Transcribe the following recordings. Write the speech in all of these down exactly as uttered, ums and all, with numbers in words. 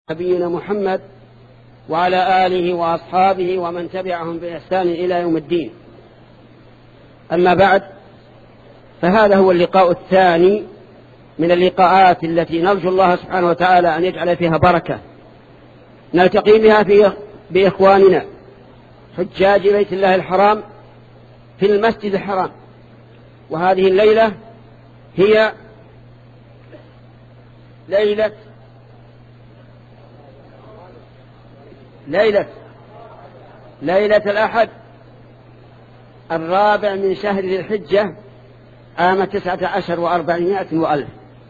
نبينا محمد وعلى آله وأصحابه ومن تبعهم بإحسان إلى يوم الدين. أما بعد، فهذا هو اللقاء الثاني من اللقاءات التي نرجو الله سبحانه وتعالى أن يجعل فيها بركة نلتقي بها في بإخواننا حجاج بيت الله الحرام في المسجد الحرام. وهذه الليلة هي ليلة ليلة ليلة الأحد الرابع من شهر ذي الحجة عام تسعة عشر وأربعمائة وألف.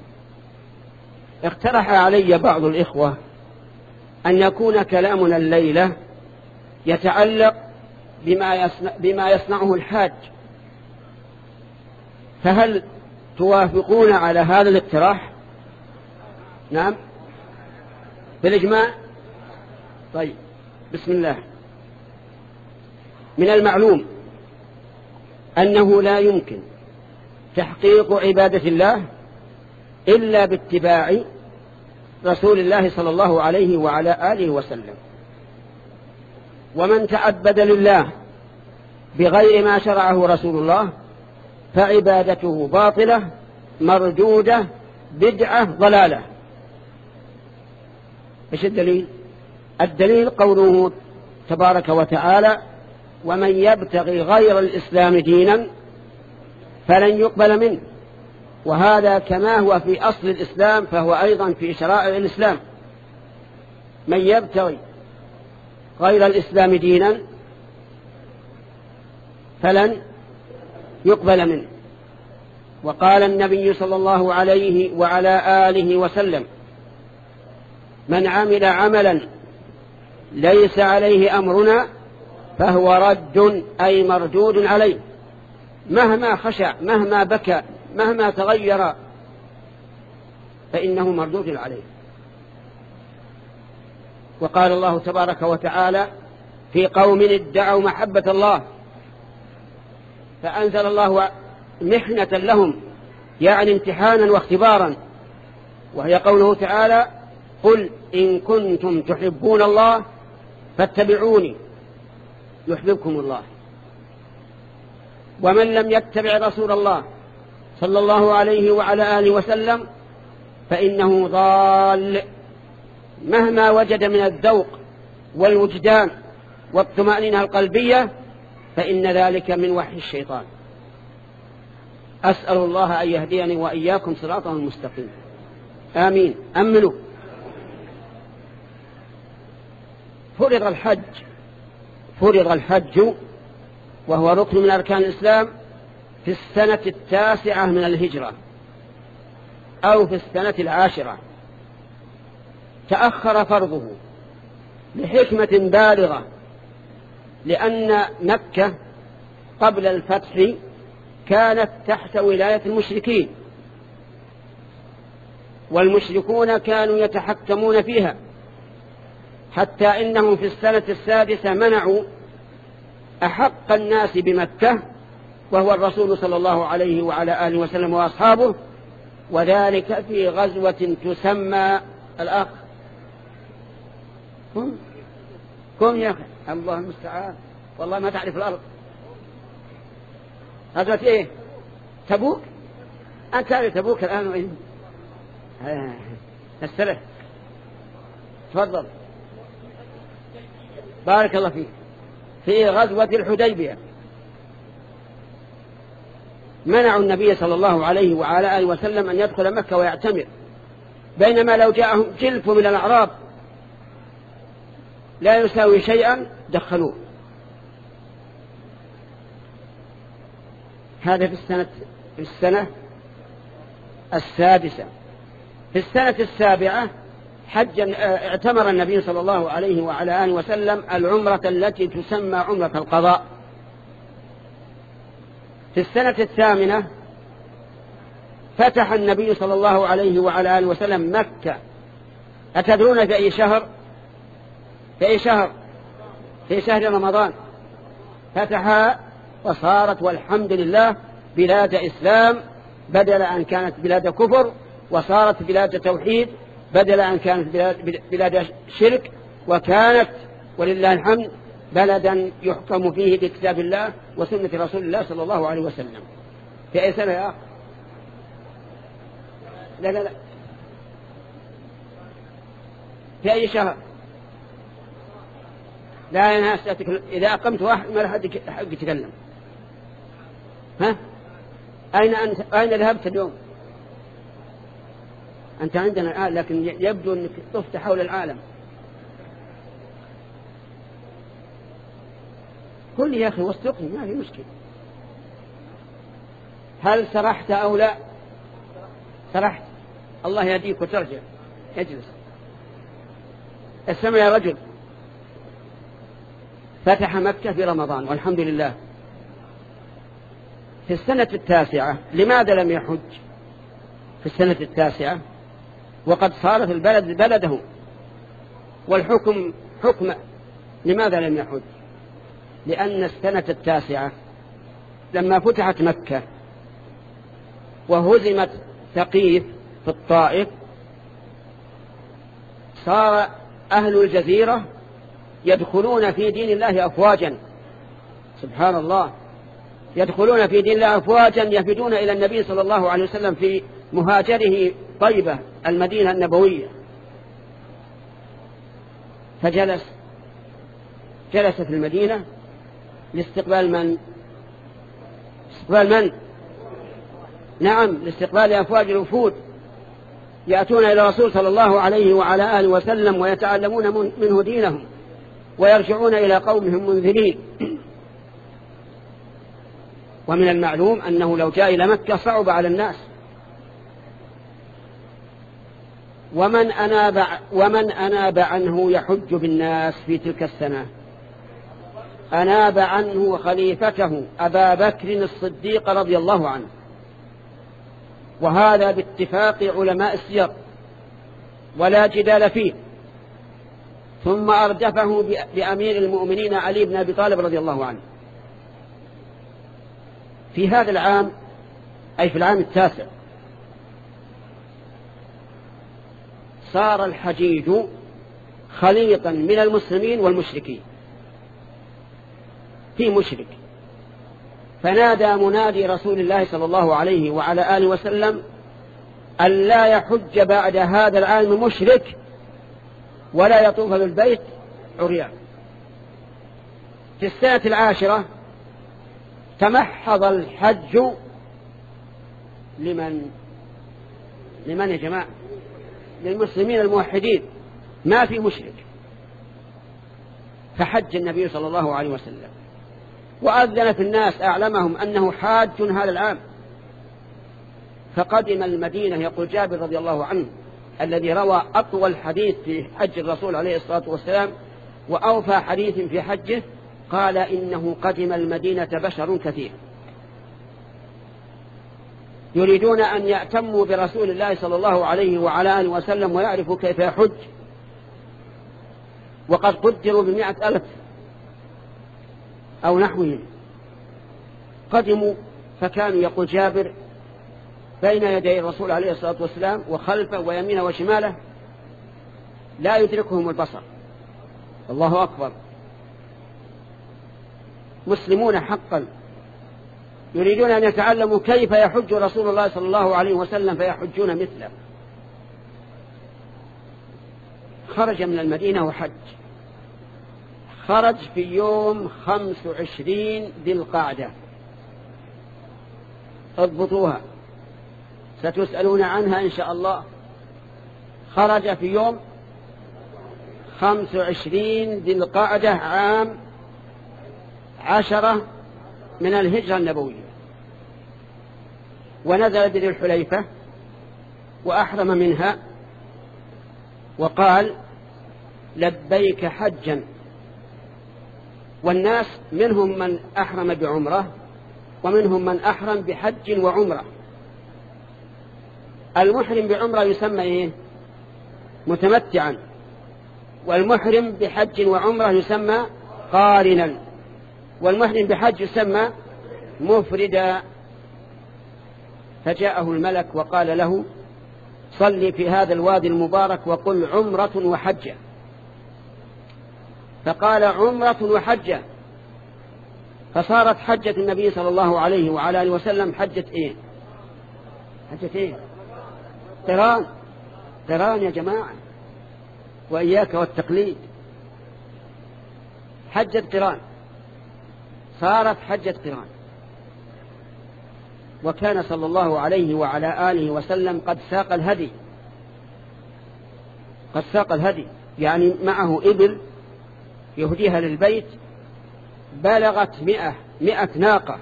اقترح علي بعض الإخوة أن يكون كلامنا الليلة يتعلق بما يصنع بما يصنعه الحاج، فهل توافقون على هذا الاقتراح؟ نعم بالإجماع. طيب، بسم الله. من المعلوم أنه لا يمكن تحقيق عبادة الله إلا باتباع رسول الله صلى الله عليه وعلى آله وسلم، ومن تعبد لله بغير ما شرعه رسول الله فعبادته باطلة مردودة بدعة ضلالة. ايش الدليل؟ الدليل قوله تبارك وتعالى: ومن يبتغي غير الإسلام دينا فلن يقبل منه. وهذا كما هو في أصل الإسلام فهو أيضا في شرائع الإسلام. من يبتغي غير الإسلام دينا فلن يقبل منه. وقال النبي صلى الله عليه وعلى آله وسلم: من عمل عملا ليس عليه أمرنا فهو رد أي مردود عليه، مهما خشع مهما بكى مهما تغير فإنه مردود عليه. وقال الله تبارك وتعالى في قوم ادعوا محبة الله فأنزل الله محنة لهم، يعني امتحانا واختبارا، وهي قوله تعالى: قل إن كنتم تحبون الله فاتبعوني يحببكم الله. ومن لم يتبع رسول الله صلى الله عليه وعلى آله وسلم فإنه ضال، مهما وجد من الذوق والوجدان والطمأنينة القلبية فإن ذلك من وحي الشيطان. أسأل الله أن يهديني وإياكم صراطا مستقيما، آمين. أمنوا. فرض الحج فرض الحج وهو ركن من أركان الإسلام في السنة التاسعة من الهجرة أو في السنة العاشرة. تأخر فرضه لحكمة بالغة، لأن مكة قبل الفتح كانت تحت ولاية المشركين، والمشركون كانوا يتحكمون فيها، حتى إنهم في السنة السادسة منعوا أحق الناس بمكة وهو الرسول صلى الله عليه وعلى آله وسلم وأصحابه، وذلك في غزوة تسمى الأخ كم كم يا أخي الله المستعان، والله ما تعرف الأرض. غزوة إيه؟ تبوك. أنت تعرف تبوك الآن وين؟ آه. السلف. تفضل. بارك الله فيك. في غزوة الحديبية منعوا النبي صلى الله عليه وعلى آله وسلم أن يدخل مكة ويعتمر، بينما لو جاءهم جلف من الأعراب لا يساوي شيئا دخلوه. هذا في السنة في السنة السادسة. في السنة السابعة حج اعتمر النبي صلى الله عليه وعلى آله وسلم العمرة التي تسمى عمرة القضاء. في السنة الثامنة فتح النبي صلى الله عليه وعلى آله وسلم مكة. أتدرون في أي شهر؟ في أي شهر؟ في شهر رمضان فتحها، وصارت والحمد لله بلاد إسلام بدل أن كانت بلاد كفر، وصارت بلاد توحيد بدل أن كانت بلاد, بلاد شرك، وكانت ولله الحمد بلدا يحكم فيه بكتاب الله وسنة رسول الله صلى الله عليه وسلم. في أي سنة يا أخ؟ لا لا لا في أي شهر؟ لا أنا أستطيع إذا أقمت واحد ما لحد حق يتكلم. ها أين أنت؟ أين ذهبت اليوم؟ أنت عندنا الآن لكن يبدو أنك طفت حول العالم. قل لي يا أخي واستقني ما في مشكلة. هل سرحت أو لا؟ سرحت، الله يهديك وترجع. اجلس. اسمع يا رجل، فتح مكة في رمضان والحمد لله في السنة التاسعة. لماذا لم يحج في السنة التاسعة وقد صارت البلد بلده والحكم حكم؟ لماذا لم يحج؟ لأن السنة التاسعة لما فتحت مكة وهزمت ثقيف في الطائف، صار أهل الجزيرة يدخلون في دين الله أفواجا. سبحان الله، يدخلون في دين الله أفواجا، يفدون إلى النبي صلى الله عليه وسلم في مهاجره طيبة المدينة النبوية. فجلس جلس في المدينة لاستقبال من؟ استقبال من؟ نعم، لاستقبال أفواج الوفود يأتون إلى الرسول صلى الله عليه وعلى آله وسلم ويتعلمون منه دينهم ويرجعون إلى قومهم منذرين. ومن المعلوم أنه لو جاء إلى مكة صعب على الناس. ومن أناب, ومن أناب عنه يحج بالناس في تلك السنة؟ أناب عنه خليفته أبا بكر الصديق رضي الله عنه، وهذا باتفاق علماء السير ولا جدال فيه. ثم أردفه بأمير المؤمنين علي بن أبي طالب رضي الله عنه. في هذا العام، أي في العام التاسع، صار الحجيج خليطا من المسلمين والمشركين. في مشرك فنادى منادي رسول الله صلى الله عليه وعلى آله وسلم أن لا يحج بعد هذا العام مشرك ولا يطوف بالبيت عريان. في السنة العاشرة تمحض الحج لمن لمن يا جماعة؟ للمسلمين الموحدين، ما في مشرك. فحج النبي صلى الله عليه وسلم وأذن في الناس أعلمهم أنه حاج هذا العام. فقدم المدينة، يقول جابر رضي الله عنه الذي روى أطول حديث في حج الرسول عليه الصلاة والسلام وأوفى حديث في حجه، قال إنه قدم المدينة بشر كثير يريدون أن يأتموا برسول الله صلى الله عليه وعلى آله وسلم ويعرفوا كيف يحج، وقد قدروا بمئة ألف أو نحوهم. قدموا فكانوا، يقول جابر، بين يدي الرسول عليه الصلاة والسلام وخلفه ويمينه وشماله لا يدركهم البصر. الله أكبر، مسلمون حقا يريدون أن يتعلموا كيف يحج رسول الله صلى الله عليه وسلم فيحجون مثله. خرج من المدينة وحج. خرج في يوم خمس وعشرين ذي القعدة، اضبطوها ستسألون عنها إن شاء الله. خرج في يوم خمس وعشرين ذي القعدة عام عشرة من الهجرة النبوية، ونزل بذي الحليفة وأحرم منها وقال لبيك حجا. والناس منهم من أحرم بعمرة ومنهم من أحرم بحج وعمرة. المحرم بعمرة يسمى إيه؟ متمتعا، والمحرم بحج وعمرة يسمى قارنا، والمحرم بحج يسمى مفردا. فجاءه الملك وقال له صل في هذا الوادي المبارك وقل عمرة وحجة. فقال عمرة وحجة، فصارت حجة النبي صلى الله عليه وعلى آله وسلم حجة إيه؟ حجة إيه؟ قران. قران يا جماعة، وإياك والتقليد. حجة قران، صارت حجة قران. وكان صلى الله عليه وعلى آله وسلم قد ساق الهدي، قد ساق الهدي يعني معه إبل يهديها للبيت بلغت مئة مئة ناقة.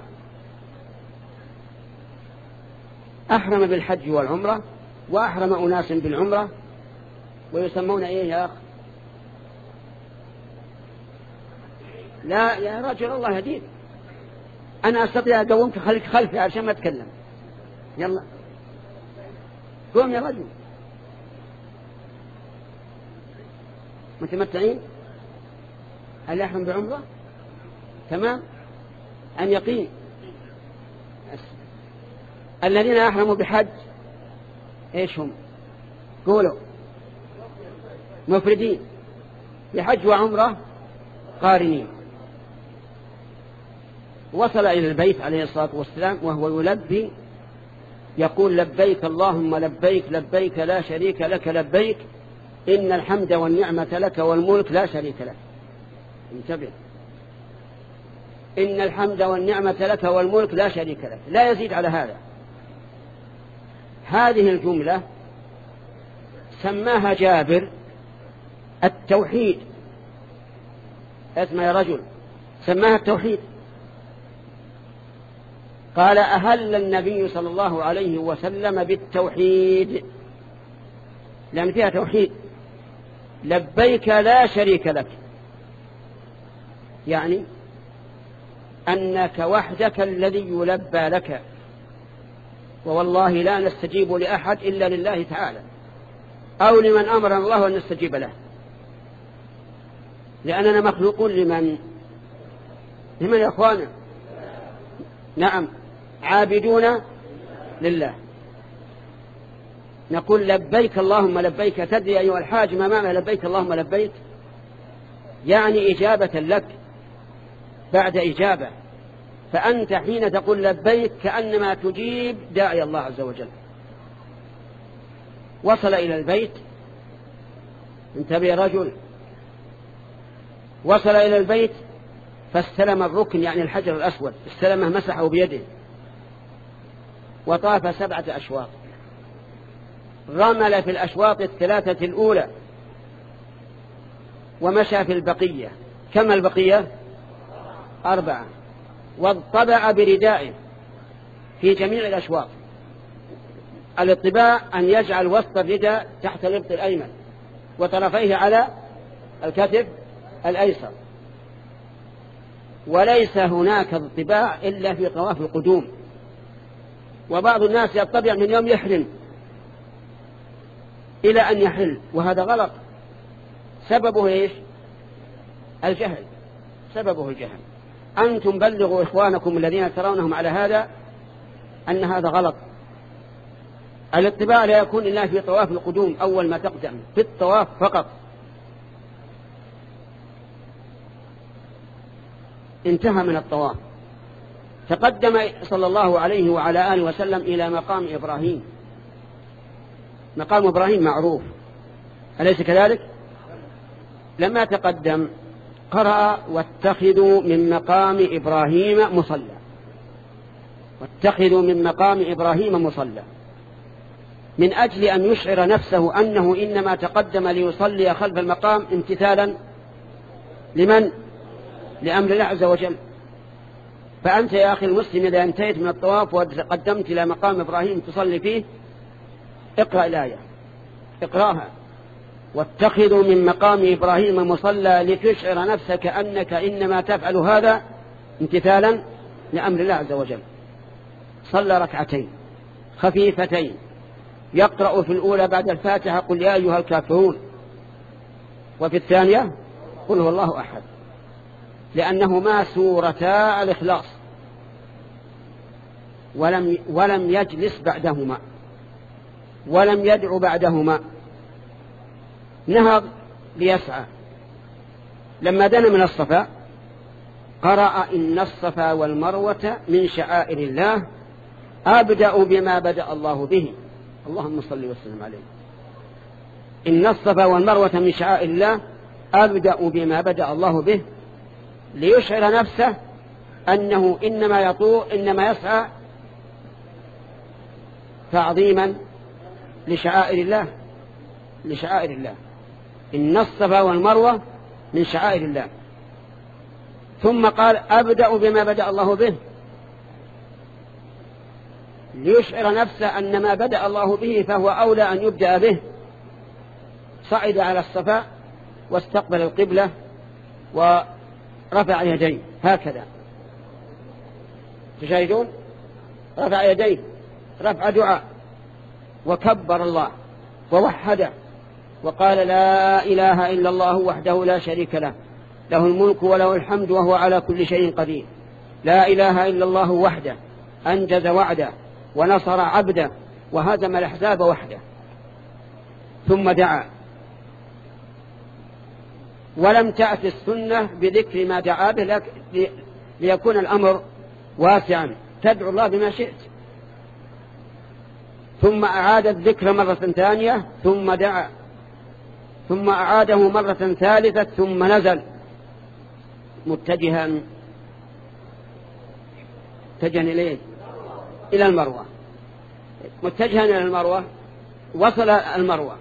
أحرم بالحج والعمرة، وأحرم أناس بالعمرة، ويسمون إيه يا أخ؟ لا يا رجل الله يهديك، أنا أستطيع أقومك خليك خلفي عشان ما أتكلم. يلا قوم يا رجل. متمتعين؟ هل يحرم بعمرة؟ تمام؟ أن يقين. الذين أحرموا بحج إيش هم؟ قولوا. مفردين بحج وعمرة قارنين. وصل إلى البيت عليه الصلاة والسلام وهو يلبي، يقول لبيك اللهم لبيك لبيك لا شريك لك لبيك إن الحمد والنعمة لك والملك لا شريك لك. انتبه، إن الحمد والنعمة لك والملك لا شريك لك، لا يزيد على هذا. هذه الجملة سماها جابر التوحيد. اسمع يا رجل، سماها التوحيد. قال أهل النبي صلى الله عليه وسلم بالتوحيد، لأن فيها توحيد. لبيك لا شريك لك، يعني أنك وحدك الذي يلبى لك، ووالله لا نستجيب لأحد إلا لله تعالى، أو لمن أمر الله أن نستجيب له، لأننا مخلوقون لمن لمن يا أخوانا؟ نعم، عابدون لله. نقول لبيك اللهم لبيك. تدري أيها الحاج ما معنى لبيك اللهم لبيك؟ يعني إجابة لك بعد إجابة. فأنت حين تقول لبيك كأنما تجيب داعي الله عز وجل. وصل إلى البيت، انتبه يا رجل، وصل إلى البيت فاستلم الركن يعني الحجر الأسود، استلمه مسحه بيده، وطاف سبعة أشواط، رمل في الأشواط الثلاثة الأولى، ومشى في البقية. كم البقية؟ أربعة. واضطبع بردائه في جميع الأشواط. الاطباع أن يجعل وسط الرداء تحت الإبط الأيمن وطرفيه على الكتف الأيسر. وليس هناك اطباع إلا في طواف القدوم. وبعض الناس يطبع من يوم يحرم إلى أن يحل، وهذا غلط. سببه إيش؟ الجهل. سببه الجهل. أنتم بلغوا إخوانكم الذين ترونهم على هذا أن هذا غلط. الاطباع لا يكون إلا في طواف القدوم أول ما تقدم، في الطواف فقط. انتهى من الطواف، تقدم صلى الله عليه وعلى آله وسلم إلى مقام إبراهيم. مقام إبراهيم معروف، أليس كذلك؟ لما تقدم قرأ واتخذوا من مقام إبراهيم مصلى. واتخذوا من مقام إبراهيم مصلى، من أجل أن يشعر نفسه أنه إنما تقدم ليصلي خلف المقام امتثالا لمن؟ لأمر الله عز وجل. فأنت يا أخي المسلم إذا انتهيت من الطواف وقدمت إلى مقام إبراهيم تصلي فيه، اقرأ الآية، اقرأها: واتخذوا من مقام إبراهيم مصلى، لتشعر نفسك أنك إنما تفعل هذا امتثالا لأمر الله عز وجل. صلى ركعتين خفيفتين، يقرأ في الأولى بعد الفاتحة قل يا أيها الكافرون، وفي الثانية قل هو الله أحد، لأنهما سورتا الإخلاص، ولم ولم يجلس بعدهما. ولم يدع بعدهما، نهض ليسعى. لما دنا من الصفا قرأ إن الصفا والمروة من شعائر الله أبدأ بما بدأ الله به، اللهم صل وسلم عليه. إن الصفا والمروة من شعائر الله أبدأ بما بدأ الله به، ليشعر نفسه أنه إنما يطوع إنما يسعى تعظيما لشعائر الله لشعائر الله إن الصفا والمروة من شعائر الله. ثم قال أبدأ بما بدأ الله به، ليشعر نفسه أن ما بدأ الله به فهو أولى أن يبدأ به. صعد على الصفا واستقبل القبلة ورفع يديه هكذا، تشاهدون، رفع يديه رفع دعاء، وكبر الله ووحده وقال لا إله إلا الله وحده لا شريك له، له الملك وله الحمد وهو على كل شيء قدير، لا إله إلا الله وحده أنجز وعده ونصر عبده وهزم الأحزاب وحده. ثم دعا، ولم تأتي السنة بذكر ما دعا به ليكون الأمر واسعا، تدعو الله بما شئت. ثم أعاد الذكر مرة ثانية ثم دعا، ثم أعاده مرة ثالثة ثم نزل متجها متجها إليه إلى المروة، متجها إلى المروة. وصل المروة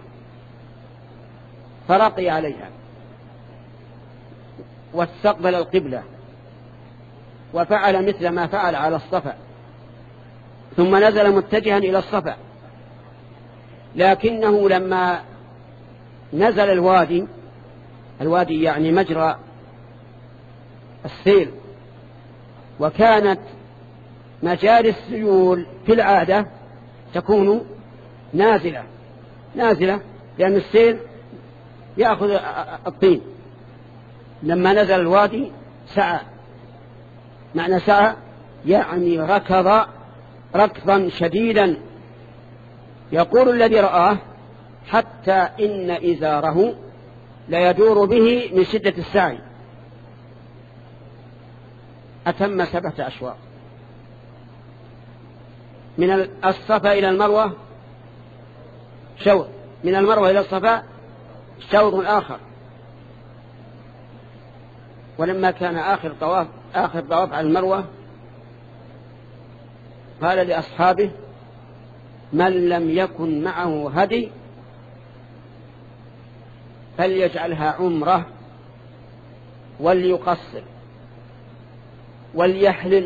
فرقي عليها واستقبل القبلة وفعل مثل ما فعل على الصفا، ثم نزل متجها إلى الصفا. لكنه لما نزل الوادي، الوادي يعني مجرى السيل، وكانت مجاري السيول في العادة تكون نازلة نازلة لأن السيل يأخذ الطين. لما نزل الوادي سعى، معنى سعى يعني ركض ركضا شديدا، يقول الذي رآه حتى إن إزاره ليدور به من شدة السعي. أتم سبعة أشواط من الصفا إلى المروة شوط، من المروة إلى الصفا شوط آخر. ولما كان آخر طواف آخر طواف على المروة قال لأصحابه من لم يكن معه هدي فليجعلها عمره وليقصر وليحلل.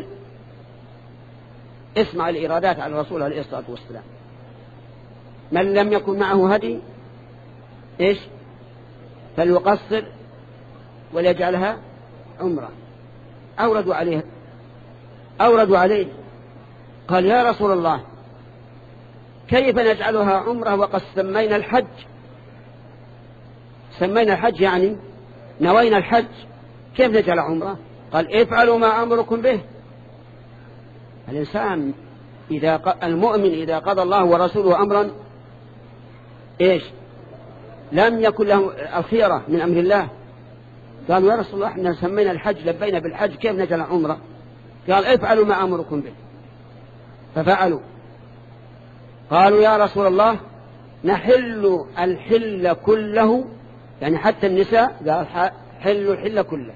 اسمع الإرادات على الرسول عليه الصلاة والسلام. من لم يكن معه هدي إيش؟ فليقصر وليجعلها عمره. أوردوا عليه أوردوا عليه قال يا رسول الله كيف نجعلها عمره وقد سمينا الحج؟ سمينا الحج يعني نوينا الحج، كيف نجعل عمره؟ قال افعلوا ما أمركم به. الإنسان إذا ق... المؤمن إذا قضى الله ورسوله أمرا إيش لم يكن له الخيرة من أمر الله. قالوا يا رسول الله احنا سمينا الحج لبينا بالحج كيف نجعل عمره؟ قال افعلوا ما أمركم به. ففعلوا. قالوا يا رسول الله نحل الحل كله، يعني حتى النساء، قال حلوا الحل كله.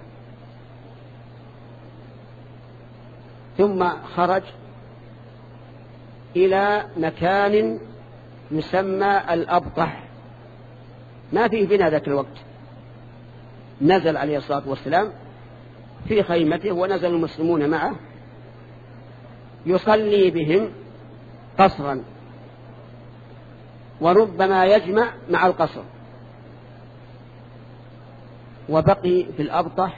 ثم خرج إلى مكان يسمى الأبطح، ما فيه بنا ذاك الوقت. نزل عليه الصلاة والسلام في خيمته ونزل المسلمون معه يصلي بهم قصرا، وربما يجمع مع القصر. وبقي في الأبطح.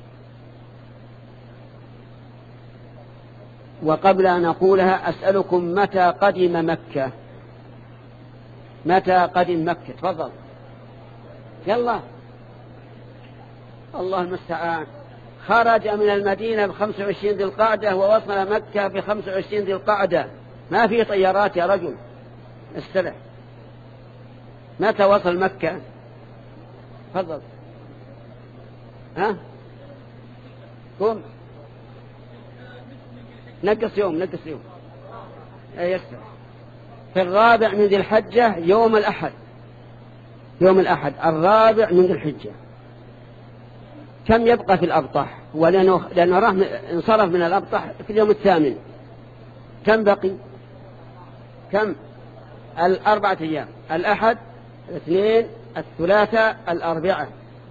وقبل أن أقولها أسألكم متى قدم مكة؟ متى قدم مكة؟ تفضل يلا. الله المستعان. خرج من المدينة بخمس وعشرين ذي القعدة ووصل مكة بخمس وعشرين ذي القعدة. ما في طيارات يا رجل، استلح. متى وصل مكة؟ تفضل. ها قوم نقص يوم نقص يوم أي يسر. في الرابع من ذي الحجة يوم الأحد، يوم الأحد الرابع من ذي الحجة. كم يبقى في الأبطح؟ ولأنه لأنه راح انصرف من الأبطح في اليوم الثامن. كم بقي؟ كم؟ الأربعة أيام: الأحد، الاثنين، الثلاثاء، الأربعاء.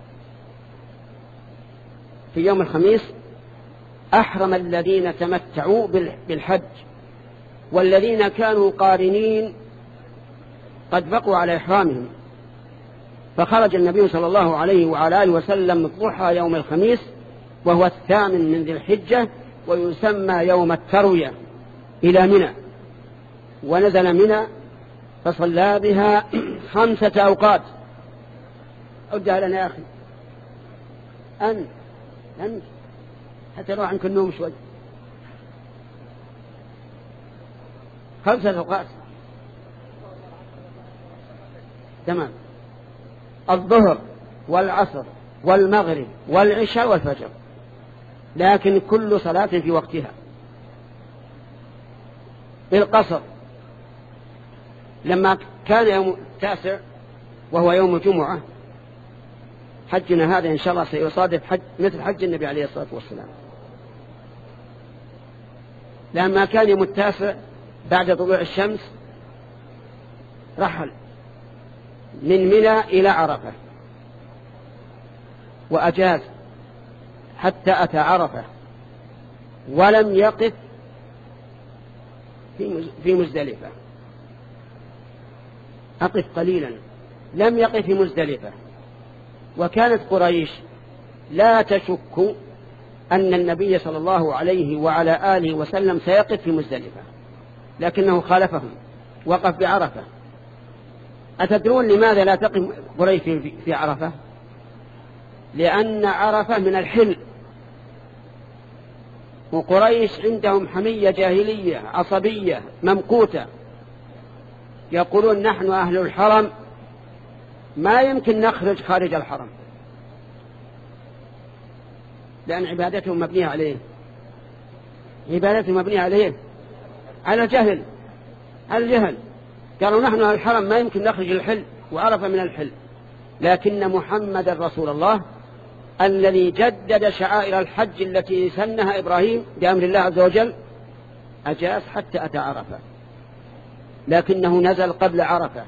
في يوم الخميس أحرم الذين تمتعوا بالحج، والذين كانوا قارنين قد بقوا على إحرامهم، فخرج النبي صلى الله عليه وعلى آله وسلم ضحى يوم الخميس وهو الثامن من ذي الحجة، ويسمى يوم التروية، إلى منى، ونزل منى فصلى بها خمسة أوقات. أودها لنا يا أخي أنت أنت حتى روح عنك النوم شوي. خمسة أوقات تمام: الظهر والعصر والمغرب والعشاء والفجر، لكن كل صلاة في وقتها بالقصر. لما كان يوم التاسع وهو يوم الجمعة، حجنا هذا إن شاء الله سيصادف حج مثل حج النبي عليه الصلاة والسلام. لما كان يوم التاسع بعد طلوع الشمس رحل من منى إلى عرفة، وأجاز حتى أتى عرفة، ولم يقف في مزدلفة. أقف قليلا، لم يقف في مزدلفة. وكانت قريش لا تشك أن النبي صلى الله عليه وعلى آله وسلم سيقف في مزدلفة، لكنه خالفهم، وقف بعرفة. أتدرون لماذا لا تقف قريش في عرفة؟ لأن عرفة من الحل، وقريش عندهم حمية جاهلية عصبية ممقوتة، يقولون نحن أهل الحرم ما يمكن نخرج خارج الحرم، لأن عبادتهم مبنية عليه عبادتهم مبنية عليه على الجهل على الجهل قالوا نحن أهل الحرم ما يمكن نخرج الحل، وعرفة من الحل. لكن محمد رسول الله الذي جدد شعائر الحج التي سنها إبراهيم بأمر الله عز وجل أجاز حتى أتى عرفة، لكنه نزل قبل عرفة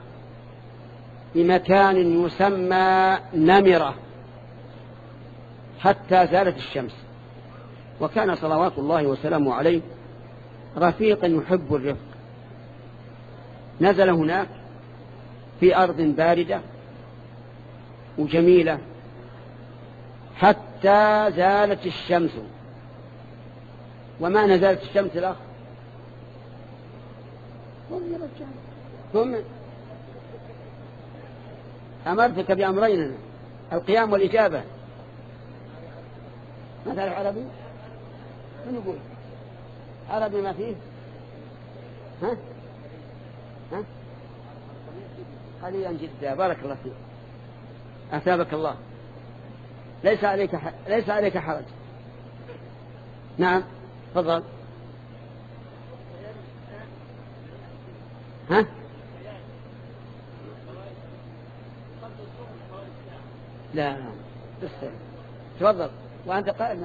بمكان يسمى نمرة حتى زالت الشمس. وكان صلوات الله وسلامه عليه رفيقا يحب الرفق. نزل هناك في أرض باردة وجميلة حتى زالت الشمس. وما نزلت الشمس الأخ ثم أمرتك بأمرين: القيام والإجابة. ما تعرف عربي؟ من يقول عربي ما فيه؟ ها؟ ها؟ قليلا جدا. بارك الله فيك، أثابك الله. ليس عليك ح... ليس عليك حرج. نعم تفضل. ها؟ لا لا بس تفضل وأنت قائل.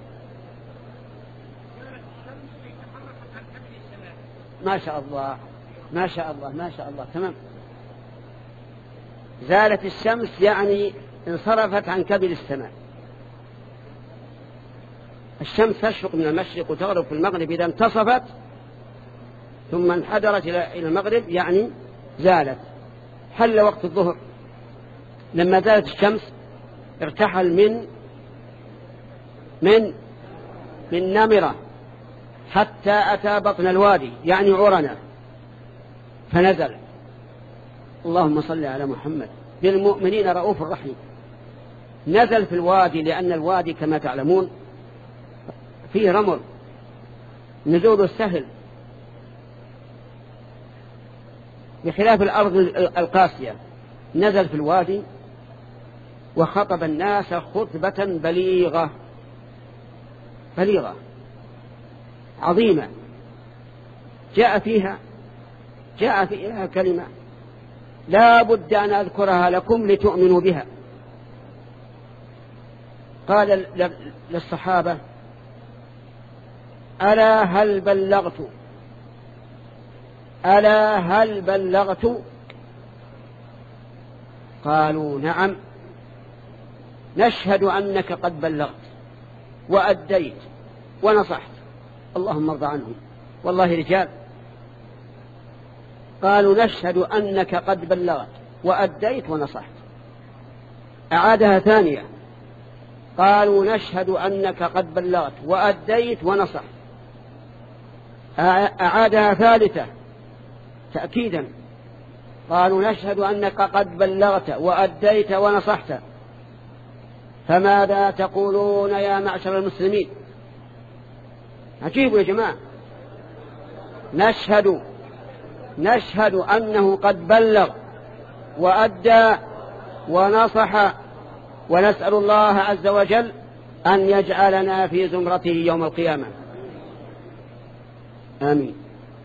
ما شاء الله ما شاء الله ما شاء الله تمام. زالت الشمس يعني انصرفت عن كبد السماء. الشمس تشرق من المشرق وتغرب في المغرب، إذا انتصفت ثم انحدرت إلى المغرب يعني زالت. حل وقت الظهر. لما زالت الشمس ارتحل من من من نمرة حتى أتى بطن الوادي يعني عرنة، فنزل. اللهم صل على محمد، بالمؤمنين رؤوف رحيم. نزل في الوادي لأن الوادي كما تعلمون فيه رمل، نزوله سهل بخلاف الأرض القاسية. نزل في الوادي وخطب الناس خطبة بليغة بليغة عظيمة، جاء فيها جاء فيها كلمة لا بد أن أذكرها لكم لتؤمنوا بها. قال للصحابة: ألا هل بلغت ألا هل بلغت قالوا: نعم، نشهد أنك قد بلغت وأديت ونصحت. اللهم ارضى عنهم، والله رجال. قالوا: نشهد أنك قد بلغت وأديت ونصحت. أعادها ثانية: قالوا: نشهد أنك قد بلغت وأديت ونصحت. أعادها ثالثة تأكيدا: قالوا: نشهد أنك قد بلغت وأديت ونصحت. فماذا تقولون يا معشر المسلمين؟ عجيب يا جماعة. نشهد نشهد أنه قد بلغ وأدى ونصح، ونسأل الله عز وجل أن يجعلنا في زمرته يوم القيامة، آمين.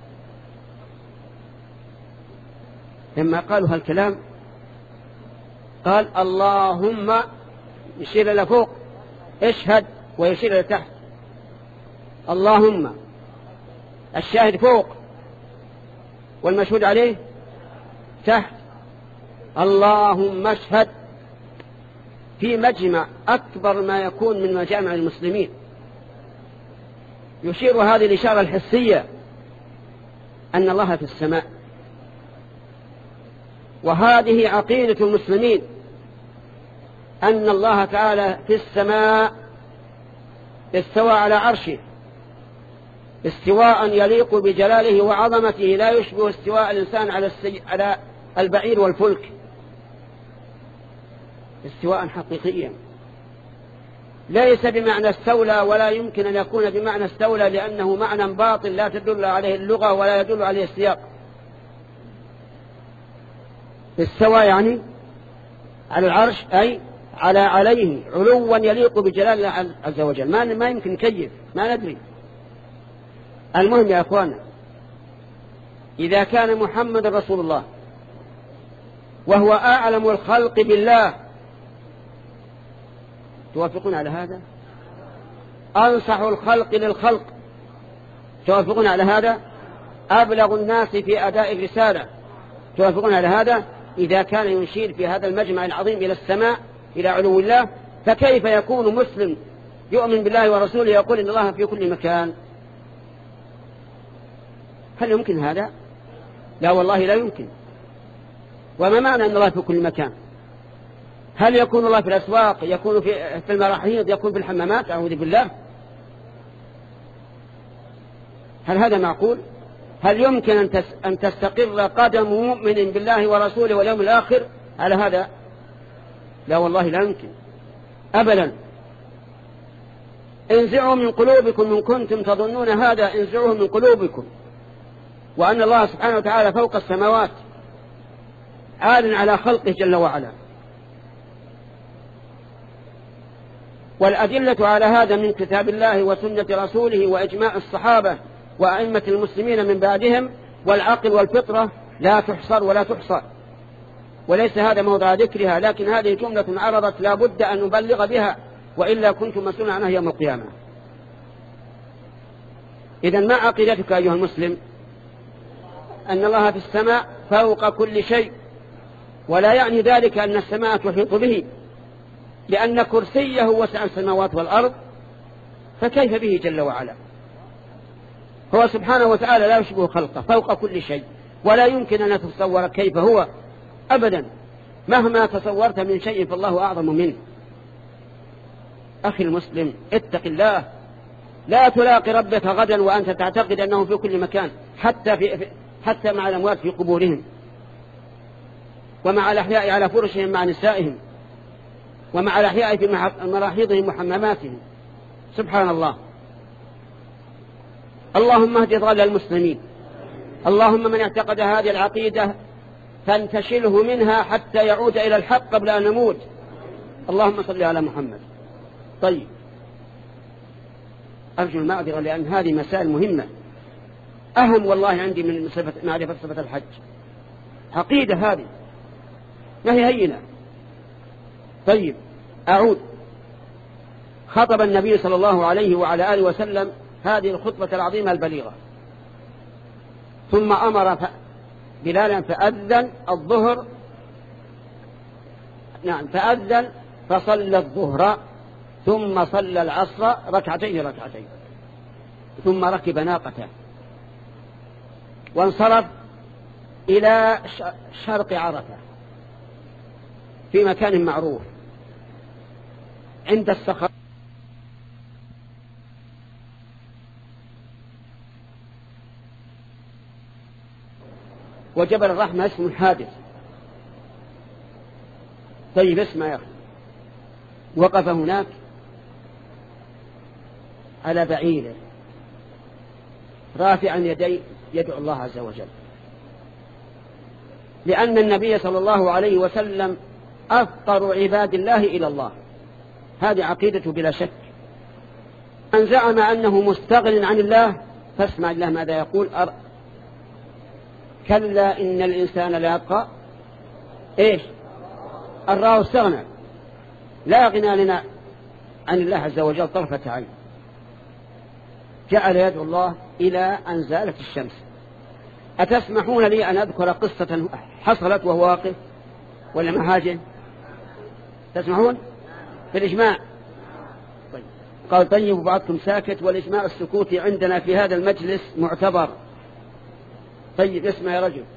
لما قالوا هالكلام قال: اللهم، يشير إلى فوق، اشهد، ويشير إلى تحت. اللهم، الشاهد فوق والمشهود عليه تحت. اللهم اشهد، في مجمع أكبر ما يكون من مجامع المسلمين. يشير هذه الإشارة الحسية أن الله في السماء، وهذه عقيدة المسلمين، أن الله تعالى في السماء استوى على عرشه استواء يليق بجلاله وعظمته، لا يشبه استواء الإنسان على, السي... على البعير والفلك، استواء حقيقيا ليس بمعنى استولى، ولا يمكن أن يكون بمعنى استولى، لأنه معنى باطل لا تدل عليه اللغة ولا يدل عليه السياق. استوى يعني على العرش، أي على عليه علوا يليق بجلال الله عز وجل. ما ما يمكن كيف، ما ندري. المهم يا أخوانا، إذا كان محمد رسول الله وهو أعلم الخلق بالله، توافقون على هذا؟ أنصح الخلق للخلق، توافقون على هذا؟ أبلغ الناس في أداء الرسالة، توافقون على هذا؟ إذا كان يشير في هذا المجمع العظيم إلى السماء، إلى علو الله، فكيف يكون مسلم يؤمن بالله ورسوله يقول إن الله في كل مكان؟ هل يمكن هذا؟ لا والله لا يمكن. وما معنى أن الله في كل مكان؟ هل يكون الله في الأسواق، يكون في المراحيض، يكون في الحمامات؟ أعوذ بالله. هل هذا معقول؟ هل يمكن أن تستقر قدم مؤمن بالله ورسوله واليوم الآخر على هذا؟ لا والله لا يمكن أبدا. انزعوا من قلوبكم من كنتم تظنون هذا، انزعوه من قلوبكم، وأن الله سبحانه وتعالى فوق السماوات عال على خلقه جل وعلا. والأدلة على هذا من كتاب الله وسنة رسوله وإجماع الصحابة وأئمة المسلمين من بعدهم، والعقل والفطرة لا تحصر ولا تحصى، وليس هذا موضع ذكرها، لكن هذه جملة عرضت لا بد أن نبلغ بها، وإلا كنت مسؤولا عنها يوم القيامة. إذن ما عقيدتك أيها المسلم؟ أن الله في السماء فوق كل شيء، ولا يعني ذلك أن السماء تحيط به، لأن كرسيه وسع السماوات والأرض، فكيف به جل وعلا؟ هو سبحانه وتعالى لا يشبه خلقه، فوق كل شيء، ولا يمكن أن تتصور كيف هو أبدا. مهما تصورت من شيء فالله أعظم منه. أخي المسلم، اتق الله، لا تلاقي ربك غدا وأنت تعتقد أنه في كل مكان، حتى, في حتى مع الأموات في قبورهم، ومع الأحياء على فرشهم مع نسائهم، ومع الأحياء في مراحيضهم وحماماتهم. سبحان الله. اللهم اهد ضال المسلمين. اللهم من اعتقد هذه العقيدة فانتشله منها حتى يعود إلى الحق قبل أن نموت. اللهم صل على محمد. طيب، أرجو المعذرة لأن هذه مسائل مهمة أهم والله عندي من معرفة صفة الحج. عقيدة هذه ما هي هينة. طيب، أعود. خطب النبي صلى الله عليه وعلى آله وسلم هذه الخطبة العظيمة البليغة، ثم أمر بلالا فأذن الظهر، نعم فأذن فصلى الظهر، ثم صلى العصر ركعتين ركعتين، ثم ركب ناقته وانصرف إلى شرق عرفة في مكان معروف عند الصخر وجبل الرحمة اسم حادث. طيب اسمع يا أخي. وقف هناك على بعيره رافعا يديه يدعو الله عز وجل، لأن النبي صلى الله عليه وسلم أفقر عباد الله إلى الله، هذه عقيدته بلا شك. من زعم أنه مستغن عن الله فاسمع الله ماذا يقول: أر... كلا إن الإنسان لا يبقى إيش أن رآه استغنى. لا غنى لنا عن الله عز وجل طرفة عين. جعل يدعو الله إلى أن زالت الشمس. أتسمحون لي أن أذكر قصة حصلت وهو واقف ولا محاجن؟ تسمحون؟ بالإجماع. طيب. قال طيب بعضكم ساكت، والإجماع السكوتي عندنا في هذا المجلس معتبر. طيب اسمع يا رجل.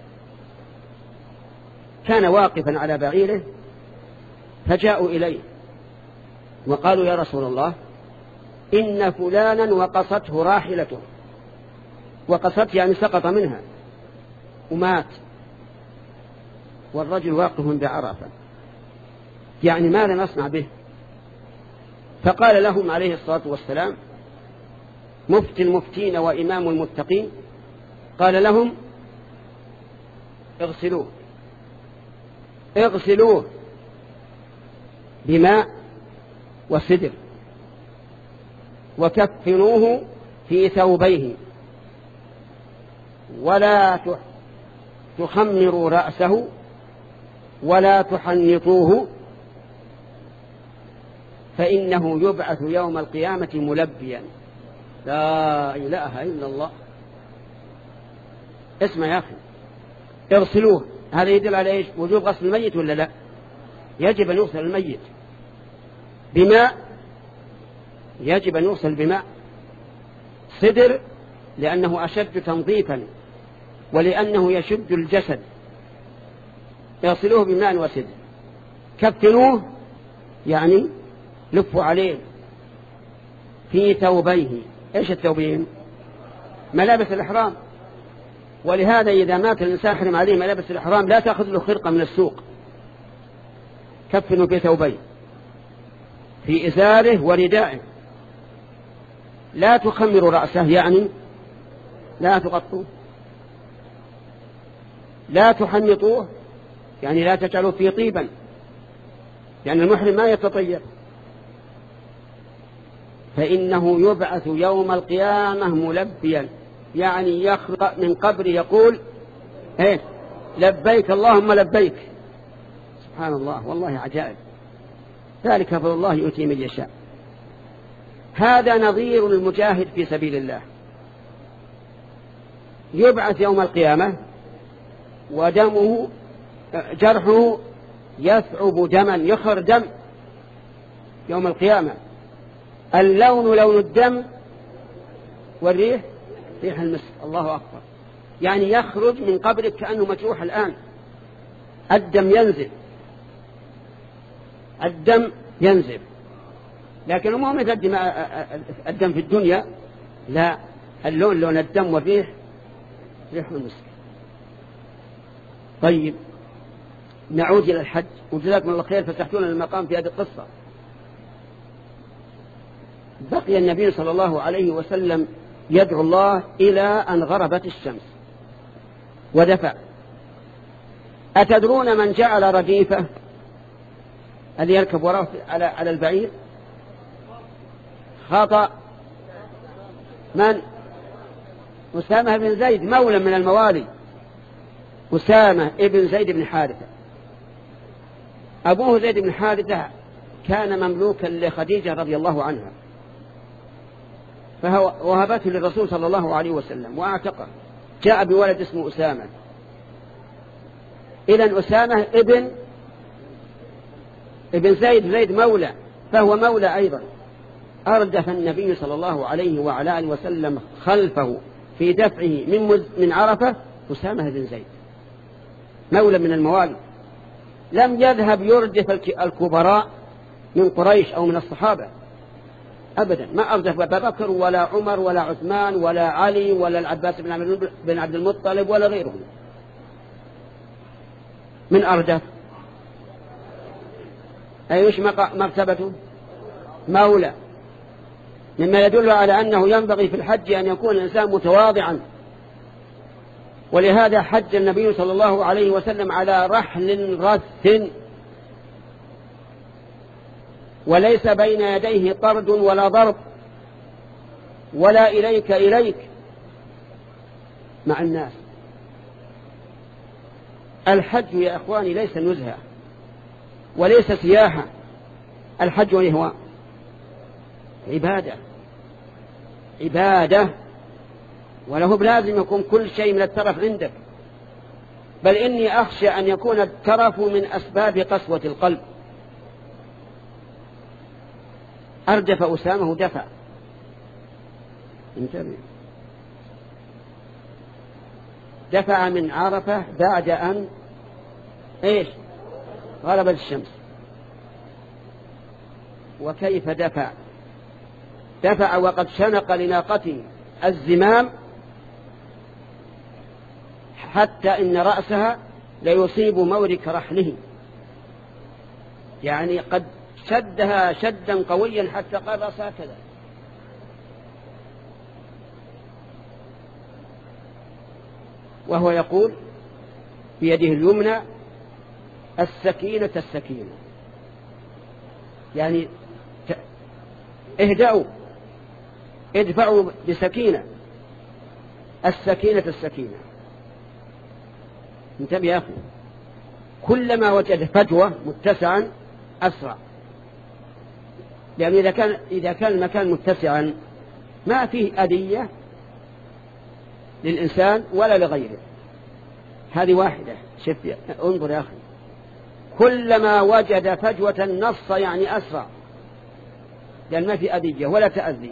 كان واقفا على بعيره فجاءوا إليه وقالوا: يا رسول الله، إن فلانا وقصته راحلته. وقصت يعني سقط منها ومات، والرجل واقف بعرفة، يعني ماذا نصنع به؟ فقال لهم عليه الصلاة والسلام مفتي المفتين وإمام المتقين، قال لهم: اغسلوه اغسلوه بماء وسدر، وكفنوه في ثوبيه، ولا تخمروا رأسه ولا تحنطوه، فإنه يبعث يوم القيامة ملبيا. لا إله إلا الله. اسمع يا أخي. اغسلوه، هذا يدل على إيش؟ وجوب غسل الميت ولا لا؟ يجب أن يغسل الميت بماء، يجب أن يغسل بماء. سدر لأنه أشد تنظيفا ولأنه يشد الجسد. يغسلوه بماء وسدر. كفنوه يعني لفوا عليه في ثوبيه. ايش الثوبين؟ ملابس الإحرام. ولهذا إذا مات الإنسان حرم عليه ملابس الإحرام لا تأخذ له خرقة من السوق. كفنوا في ثوبيه، في إزاره وردائه. لا تخمروا رأسه يعني لا تغطوه. لا تحنطوه يعني لا تجعلوا فيه طيبا، يعني المحرم ما يتطيب. فإنه يبعث يوم القيامة ملبيا، يعني يخرج من قبر يقول: ايه لبيك اللهم لبيك. سبحان الله، والله عجائب. ذلك فضل الله يؤتي من يشاء. هذا نظير المجاهد في سبيل الله، يبعث يوم القيامة ودمه جرحه يثعب دما، يخر دم يوم القيامة. اللون لون الدم والريح ريح المسك. الله أكبر. يعني يخرج من قبرك كأنه مجروح الآن. الدم ينزل، الدم ينزل، لكن مو مثل الدم في الدنيا، لا، اللون لون الدم والريح ريح المسك. طيب نعود إلى الحج، وجزاكم الله خير فتحتون المقام في هذه القصة. بقي النبي صلى الله عليه وسلم يدعو الله إلى أن غربت الشمس ودفع، أتدرون من جعل رديفه الذي يركب وراءه على على البعير؟ خطأ. من؟ أسامة بن زيد، مولى من الموالي، أسامة ابن زيد بن حارثة. أبوه زيد بن حارثة كان مملوكا لخديجة رضي الله عنها، فهو وهبته للرسول صلى الله عليه وسلم واعتقه، جاء بولد اسمه أسامة. إذن أسامة ابن ابن زيد، زيد مولى، فهو مولى أيضا. أردف النبي صلى الله عليه وعلى آله وسلم خلفه في دفعه من من عرفة أسامة بن زيد، مولى من الموالي. لم يذهب يردف الكبراء من قريش أو من الصحابة أبدا، ما أردف أبا بكر ولا عمر ولا عثمان ولا علي ولا العباس بن عبد المطلب ولا غيرهم. من أردف؟ أي وش مرتبته؟ مولى، مما يدل على أنه ينبغي في الحج أن يكون الإنسان متواضعا. ولهذا حج النبي صلى الله عليه وسلم على رحل رث، وليس بين يديه طرد ولا ضرب ولا إليك إليك مع الناس. الحج يا إخواني ليس نزهة وليس سياحة، الحج هو عبادة، عبادة، وله بلازم يكون كل شيء من الترف عندك. بل إني أخشى أن يكون الترف من أسباب قسوة القلب. أردف أسامة دفع، انتبه، دفع من عرفة بعد أن إيش؟ غربت الشمس. وكيف دفع؟ دفع وقد شنق لناقته الزمام حتى إن رأسها ليصيب مورك رحله، يعني قد شدها شدا قويا حتى قال رأسها كذا. وهو يقول بيده اليمنى السكينة السكينة، يعني اهدأوا، ادفعوا بسكينة، السكينة السكينة. انتبه يا أخي، كلما وجد فجوة متسعا أسرع، لأن إذا كان إذا كان المكان متسعا ما فيه أذية للإنسان ولا لغيره. هذه واحدة. شوف انظر يا أخي، كلما وجد فجوة نص يعني أسرع، لأن ما في أذية ولا تأذي.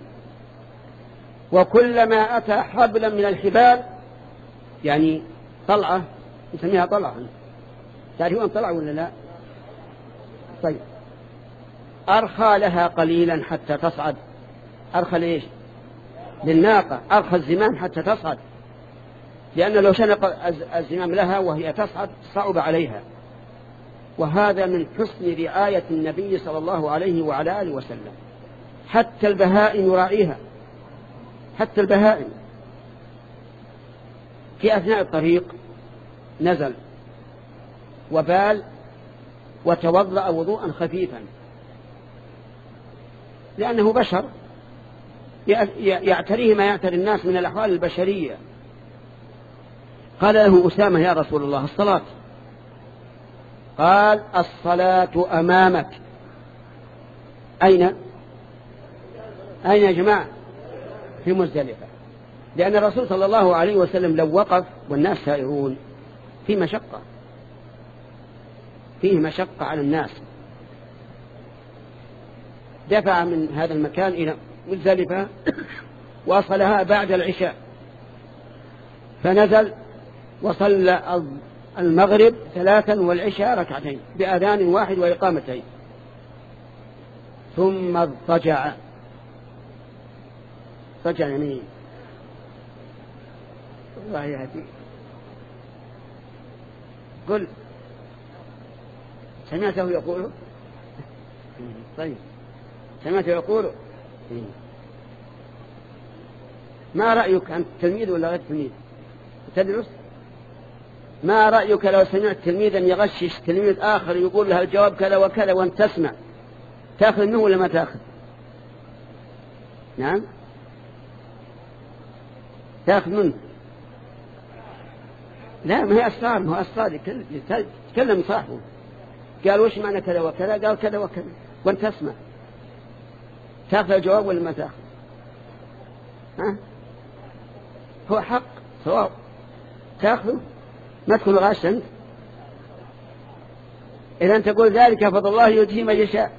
وكلما أتى حبلا من الحبال، يعني طلعة نسميها طلعة، تعرفون طلعة ولا لا؟ طيب، أرخى لها قليلا حتى تصعد. أرخى ليش؟ للناقة، أرخى الزمام حتى تصعد، لأن لو شنق الزمام لها وهي تصعد صعب عليها. وهذا من حسن رعاية النبي صلى الله عليه وعلى آله وسلم. حتى البهائم يراعيها، حتى البهائم. في أثناء الطريق نزل وبال وتوضأ وضوءا خفيفا، لأنه بشر يعتريه ما يعتري الناس من الأحوال البشرية. قال له أسامة يا رسول الله الصلاة؟ قال الصلاة أمامك. أين؟ أين يا جماعة؟ في مزدلفة. لأن الرسول صلى الله عليه وسلم لو وقف والناس سائرون في مشقة، فيه مشقة على الناس. دفع من هذا المكان إلى مزدلفة وصلها بعد العشاء، فنزل وصلى المغرب ثلاثا والعشاء ركعتين بأذان واحد وإقامتين، ثم اضطجع. اضطجع يمين، الله يهدي. قل سمعته يقول؟ طيب، سمعته يقول؟ ما رأيك؟ أنت تلميذ ولا غير تلميذ؟ تدرس؟ ما رأيك لو سمعت تلميذا يغشش تلميذ آخر يقول له الجواب كذا وكذا وانت تسمع، تأخذ منه ولا ما تأخذ؟ نعم تأخذ منه. لا ما هي أسرار، ما هو أسرار يتكلم صاحبه، قال وش معنى كذا وكذا، قال كذا وكذا وانت تسمع، تأخذ الجواب ولا ما تأخذ؟ ها؟ هو حق صواب تأخذه، ما تكون غاش أنت. إذا أنت تقول ذلك فضل الله يؤتيه من يشاء.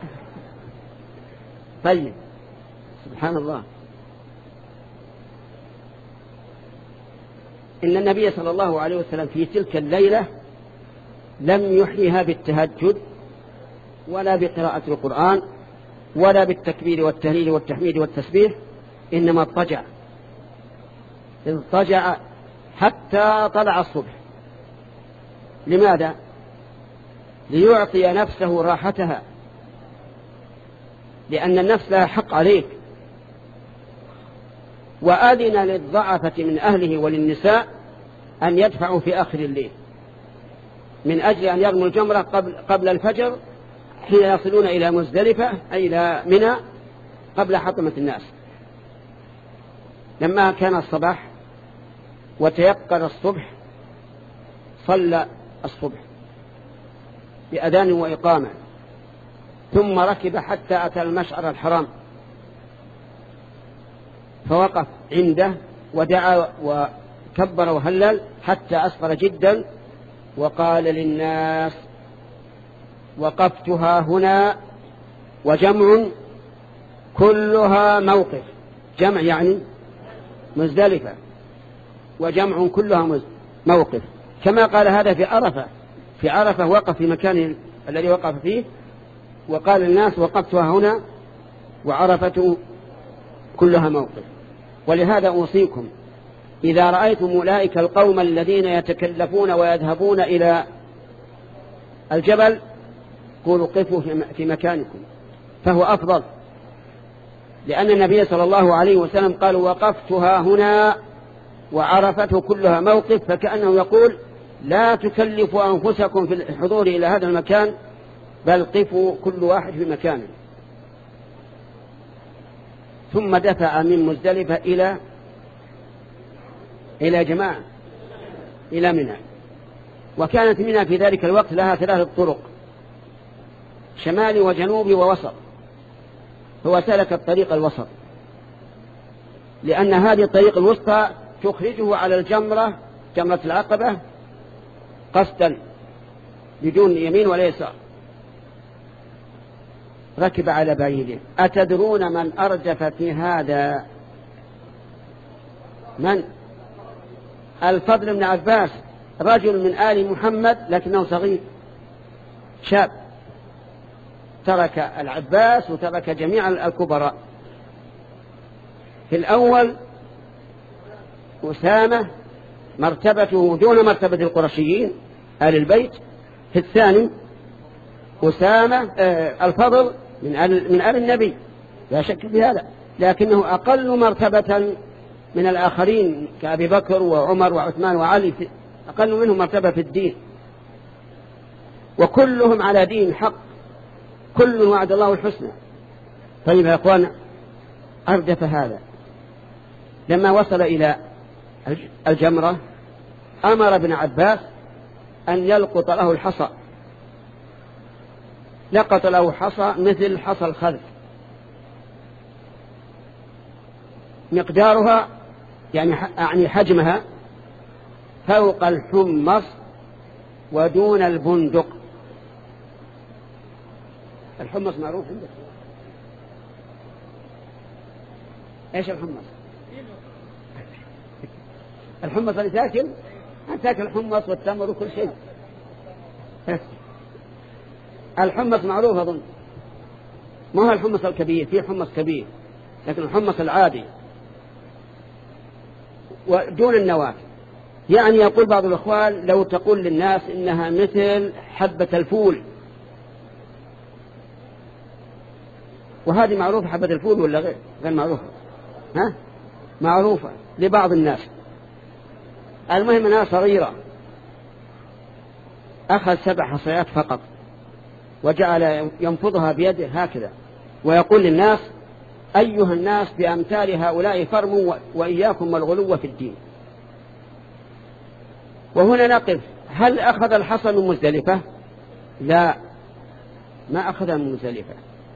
طيب سبحان الله. إن النبي صلى الله عليه وسلم في تلك الليلة لم يحييها بالتهجد ولا بقراءة القرآن ولا بالتكبير والتهليل والتحميد والتسبيح، إنما اضطجع اضطجع حتى طلع الصبح. لماذا؟ ليعطي نفسه راحتها، لأن النفس لها حق عليك، وأذن للضعفة من أهله وللنساء أن يدفعوا في آخر الليل من أجل أن يرموا الجمرة قبل, قبل الفجر حين يصلون إلى مزدلفة أي إلى منى قبل حطمة الناس. لما كان الصباح وتيقن الصبح صلى الصبح بأذان وإقامة، ثم ركب حتى أتى المشعر الحرام فوقف عنده ودعا وكبر وهلل حتى أسفر جدا، وقال للناس وقفتها هنا وجمع كلها موقف، جمع يعني مزدلفة، وجمع كلها موقف، كما قال هذا في عرفة. في عرفة وقف في مكان الذي وقف فيه وقال للناس وقفتها هنا وعرفة كلها موقف. ولهذا أوصيكم إذا رأيتم أولئك القوم الذين يتكلفون ويذهبون إلى الجبل قولوا قفوا في مكانكم، فهو أفضل، لأن النبي صلى الله عليه وسلم قال وقفتها هنا وعرفته كلها موقف، فكأنه يقول لا تكلفوا أنفسكم في الحضور إلى هذا المكان بل قفوا كل واحد في مكانه. ثم دفع من مزدلفة إلى إلى جماعة إلى منى. وكانت منى في ذلك الوقت لها ثلاثة طرق، شمالي وجنوبي ووسط، هو سلك الطريق الوسط، لأن هذه الطريق الوسطى تخرجه على الجمرة جمرة العقبة قصدا بدون يمين ولا يسار. ركب على بعيره. أتدرون من أرجف في هذا؟ من؟ الفضل بن عباس، رجل من آل محمد لكنه صغير شاب، ترك العباس وترك جميع الكبراء. في الأول أسامة مرتبته دون مرتبة القرشيين آل البيت. في الثاني أسامة آه الفضل من آل, من آل النبي لا شك في هذا، لكنه أقل مرتبة من الآخرين كأبي بكر وعمر وعثمان وعلي، أقل منهم مرتبة في الدين، وكلهم على دين حق، كل وعد الله الحسنى. طيب يا أخوان، أردف هذا لما وصل إلى الجمرة أمر ابن عباس أن يلقط له الحصى. لقط له حصى مثل حصى الخذف، مقدارها يعني يعني حجمها فوق الحمص ودون البندق. الحمص معروف عندك؟ ايش الحمص؟ الحمص اللي تاكل، أنت تاكل الحمص والتمر وكل شيء. الحمص معروف أظن، ما هو الحمص الكبير، فيه حمص كبير، لكن الحمص العادي ودون النواة. يعني يقول بعض الأخوان لو تقول للناس إنها مثل حبة الفول، وهذه معروفة حبة الفول ولا غير غير معروفة؟ ها؟ معروفة لبعض الناس. المهم أنها صغيرة أخذ سبع حصيات فقط وجعل ينفضها بيده هكذا ويقول للناس: أيها الناس بأمثال هؤلاء فرموا وإياكم والغلو في الدين. وهنا نقف، هل أخذ الحصى من مزدلفة؟ لا، ما أخذ من مزدلفة،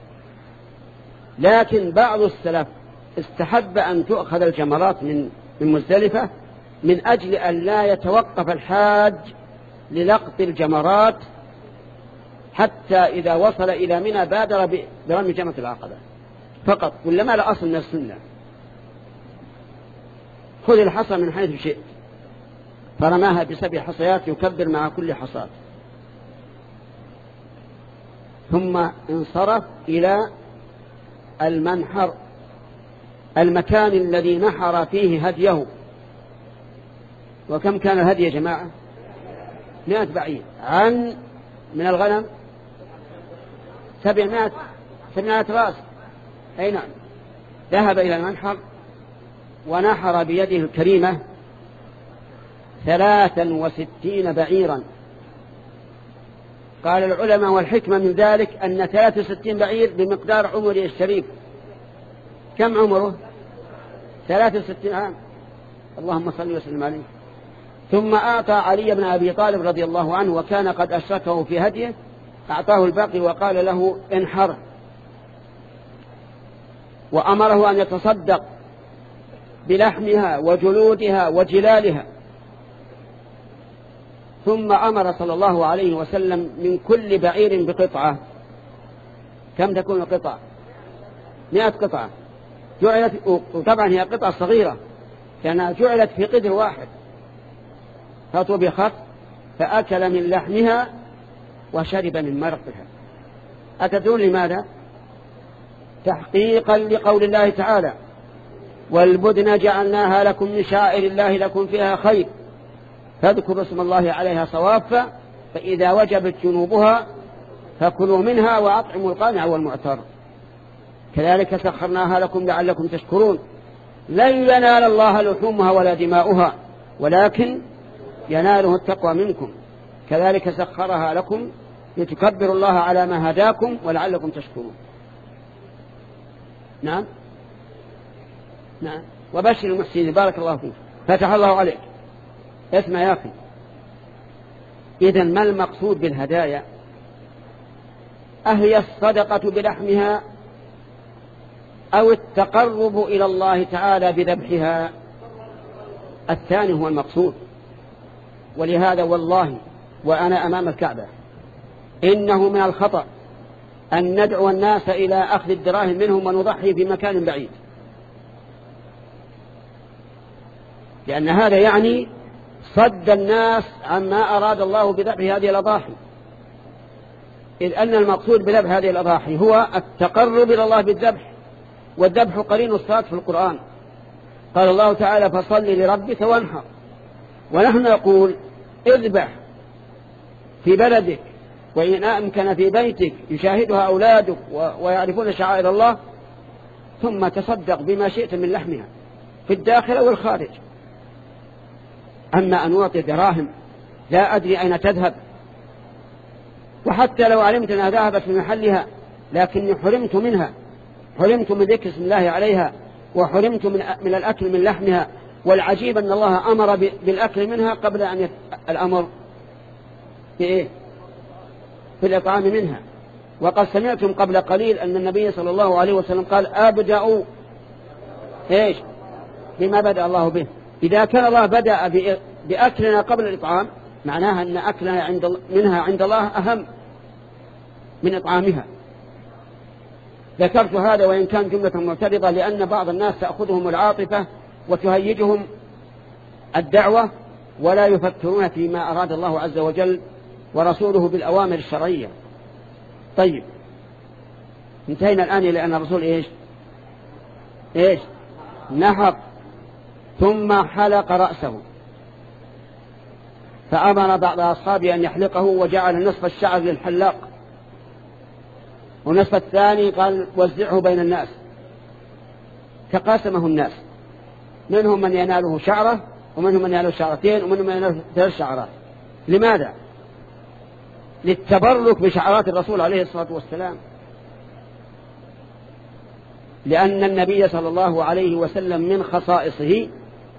لكن بعض السلف استحب أن تؤخذ الجمرات من من مزدلفة من أجل أن لا يتوقف الحاج للقط الجمرات حتى إذا وصل إلى منى بادر برمي جمرة العقبة فقط، ولا ما لا أصل من السنة. خذ الحصى من حيث شئت، فرماها بسبع حصيات يكبر مع كل حصاة، ثم انصرف إلى المنحر، المكان الذي نحر فيه هديه. وكم كان الهدي يا جماعة؟ مئة بعير. عن من الغنم سبعمائة سبعمائة رأس. أي نعم. ذهب إلى المنحر ونحر بيده الكريمة ثلاثا وستين بعيرا. قال العلماء والحكمة من ذلك أن ثلاثة وستين بعير بمقدار عمره الشريف. كم عمره؟ ثلاثة وستين عام. اللهم صل وسلم عليه. ثم أعطى علي بن أبي طالب رضي الله عنه، وكان قد أشركه في هديه، أعطاه الباقي وقال له: انحر. وأمره أن يتصدق بلحمها وجلودها وجلالها. ثم أمر صلى الله عليه وسلم من كل بعير بقطعة. كم تكون القطعة؟ مئة قطعة. جعلت، وطبعا هي قطعة صغيرة لأنها جعلت في قدر واحد، فطبخت فأكل من لحمها وشرب من مرقها. أتدرون لماذا؟ تحقيقا لقول الله تعالى: والبدن جعلناها لكم من شعائر الله لكم فيها خير فاذكروا اسم الله عليها صوافا فإذا وجبت جنوبها فكلوا منها وأطعموا القانع والمعتر كذلك سخرناها لكم لعلكم تشكرون. لن ينال الله لحومها ولا دماؤها ولكن يناله التقوى منكم كذلك سخرها لكم لتكبروا الله على ما هداكم ولعلكم تشكرون. نعم نعم. وبشر المحسنين. بارك الله فيك، فتح الله عليك. اسمع يا أخي، إذن ما المقصود بالهدايا؟ أهي الصدقة بلحمها أو التقرب إلى الله تعالى بذبحها؟ الثاني هو المقصود. ولهذا والله وأنا أمام الكعبة إنه من الخطأ أن ندعو الناس إلى أخذ الدراهم منهم ونضحي في مكان بعيد، لأن هذا يعني صد الناس عما أراد الله بذبح هذه الأضاحي، إذ أن المقصود بذبح هذه الأضاحي هو التقرب إلى الله بالذبح، والذبح قرين الصلاة في القرآن. قال الله تعالى: فصل لربك وانحر. ونحن نقول: اذبح في بلدك، وإن أمكن في بيتك يشاهدها أولادك ويعرفون شعائر الله، ثم تصدق بما شئت من لحمها في الداخل والخارج. أما أن نعطي دراهم لا أدري أين تذهب، وحتى لو علمت أنها ذهبت في محلها لكني حرمت منها، حرمت من ذكر اسم الله عليها، وحرمت من من الأكل من لحمها. والعجيب أن الله أمر بالأكل منها قبل أن يت... الأمر بإيه؟ في الإطعام منها. وقد سمعتم قبل قليل أن النبي صلى الله عليه وسلم قال: أبدأوا إيش بما بدأ الله به. إذا كان الله بدأ بأكلنا قبل الإطعام معناها أن أكلنا عند منها عند الله أهم من إطعامها. ذكرت هذا وإن كان جملة معترضة، لأن بعض الناس تأخذهم العاطفة وتهيجهم الدعوة ولا يفكرون فيما أراد الله عز وجل ورسوله بالأوامر الشرعية. طيب، انتهينا الآن إلى أن الرسول إيش إيش نحر ثم حلق رأسه، فأمر بعض أصحابه أن يحلقه وجعل نصف الشعر للحلاق ونصف الثاني قال وزعه بين الناس، فقاسمه الناس، منهم من يناله شعرة ومنهم من يناله شعرتين ومنهم من يناله ثلاث شعرات. لماذا؟ للتبرك بشعرات الرسول عليه الصلاة والسلام، لأن النبي صلى الله عليه وسلم من خصائصه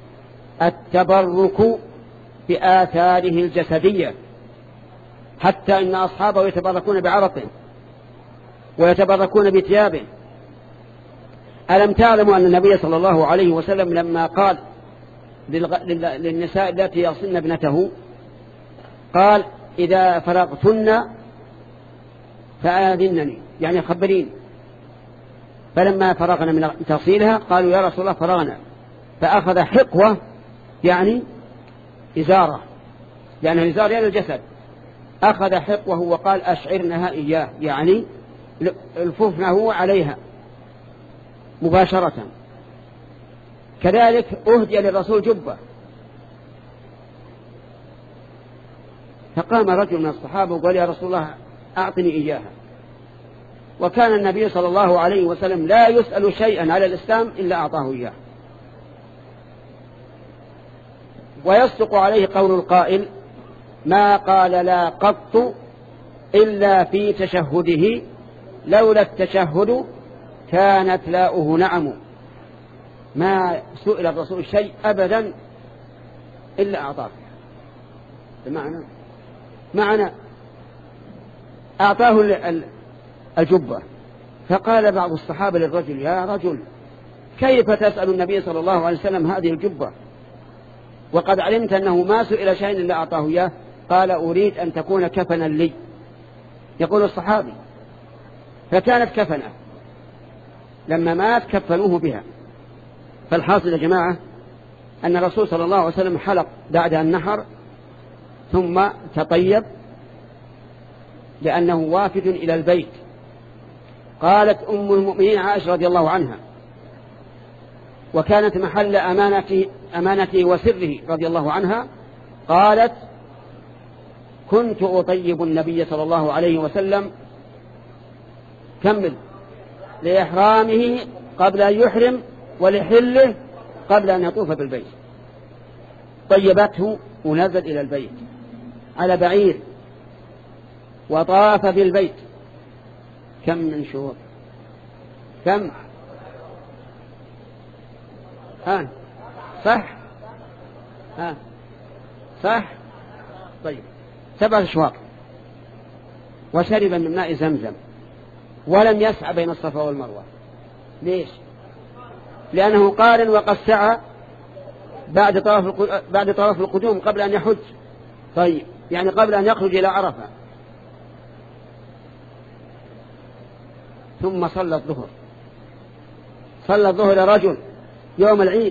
التبرك بآثاره الجسدية، حتى إن أصحابه يتبركون بعرقه ويتبركون بثيابه. ألم تعلموا أن النبي صلى الله عليه وسلم لما قال للنساء التي يغسلن ابنته قال إذا فرغتن فآذنني، يعني خبرين. فلما فرغنا من تغسيلها قالوا يا رسول الله فرغنا، فأخذ حقوة يعني إزارة، لأن الإزار يعني الجسد، أخذ حقوه وقال أشعرنها إياه، يعني الففنه عليها مباشرة. كذلك أهدي للرسول جبة، فقام رجل من الصحابة وقال يا رسول الله أعطني إياها. وكان النبي صلى الله عليه وسلم لا يسأل شيئا على الإسلام إلا أعطاه إياه. ويصدق عليه قول القائل ما قال لا قط إلا في تشهده لولا التشهد كانت لاؤه نعم. ما سئل الرسول شيء أبدا إلا أعطاه. بمعنى معنى أعطاه الجبة. فقال بعض الصحابة للرجل يا رجل كيف تسأل النبي صلى الله عليه وسلم هذه الجبة وقد علمت أنه ما سئل شيء إلا أعطاه إياه؟ قال أريد أن تكون كفنا لي، يقول الصحابي. فكانت كفنة، لما مات كفنوه بها. فالحاصل يا جماعة أن الرسول صلى الله عليه وسلم حلق بعد النحر ثم تطيب لأنه وافد إلى البيت. قالت أم المؤمنين عائشة رضي الله عنها وكانت محل أمانته, أمانته وسره رضي الله عنها، قالت كنت أطيب النبي صلى الله عليه وسلم كمل لإحرامه قبل أن يحرم ولحله قبل أن يطوف بالبيت. طيبته ونزل إلى البيت على بعير وطاف بالبيت. كم من شهور؟ كم؟ ها صح؟ ها صح؟ طيب سبع أشواط. وشرب من ماء زمزم ولم يسعى بين الصفا والمروة. ليش؟ لأنه قارن وقد سعى بعد طواف بعد طواف القدوم قبل أن يحج. طيب يعني قبل أن يخرج إلى عرفة. ثم صلى الظهر. صلى الظهر رجل يوم العيد.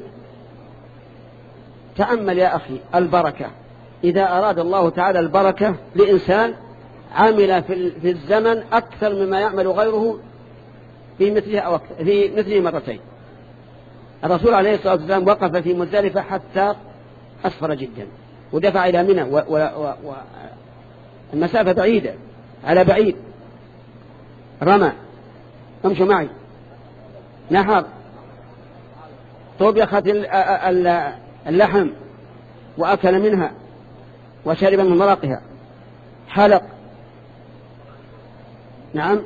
تأمل يا أخي البركة. إذا أراد الله تعالى البركة لإنسان عمل في الزمن أكثر مما يعمل غيره في مثله أو في مثله مرتين. الرسول عليه الصلاة والسلام وقف في مزدلفة حتى أسفر جدا ودفع إلى منى والمسافة بعيدة على بعيد. رمى، امشوا معي، نحر، طبخت اللحم وأكل منها وشرب من مرقها، حلق، نعم،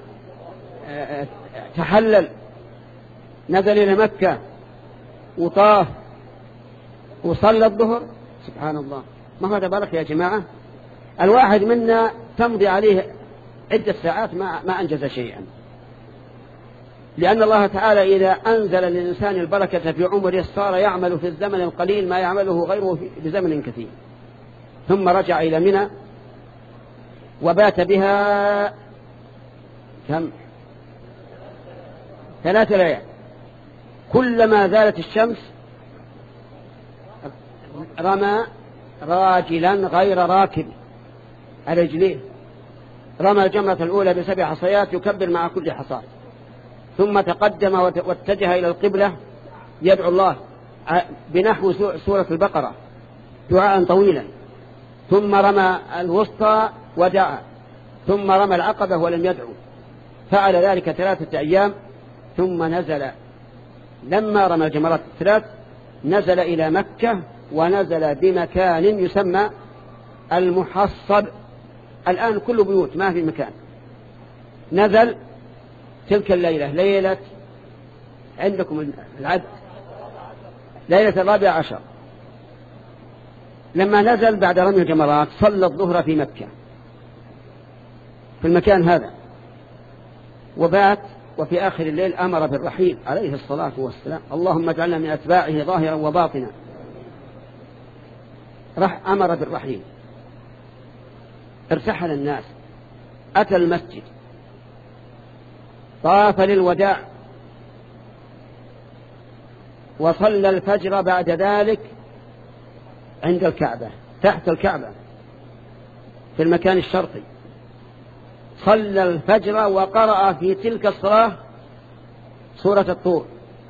تحلل، نزل إلى مكة وطاف وصلى الظهر. سبحان الله، ما هذا بركة يا جماعة؟ الواحد منا تمضي عليه عدة ساعات ما, ما أنجز شيئا، لأن الله تعالى إذا أنزل للإنسان البركة في عمره صار يعمل في الزمن القليل ما يعمله غيره في زمن كثير. ثم رجع إلى منى وبات بها كم؟ ثلاث ليال. كلما زالت الشمس رمى راجلا غير راكب على رجليه. رمى الجمرة الأولى بسبع حصيات يكبر مع كل حصاة، ثم تقدم واتجه إلى القبلة يدعو الله بنحو سورة البقرة دعاء طويلا، ثم رمى الوسطى ودعا، ثم رمى العقبة ولم يدعو. فعل ذلك ثلاثة أيام ثم نزل. لما رمى الجمرات الثلاث نزل إلى مكة ونزل بمكان يسمى المحصب الآن كل بيوت ما في مكان. نزل تلك الليلة، ليلة عندكم العد، ليلة الرابع عشر، لما نزل بعد رمي الجمرات صلى الظهر في مكة في المكان هذا، وبات، وفي آخر الليل أمر بالرحيل عليه الصلاة والسلام، اللهم اجعلنا من أتباعه ظاهرا وباطنا. رح أمر بالرحيل، ارتحل الناس، أتى المسجد، طاف للوداع، وصلى الفجر بعد ذلك عند الكعبة تحت الكعبة في المكان الشرقي، صلى الفجر وقرأ في تلك الصلاة سورة الطور،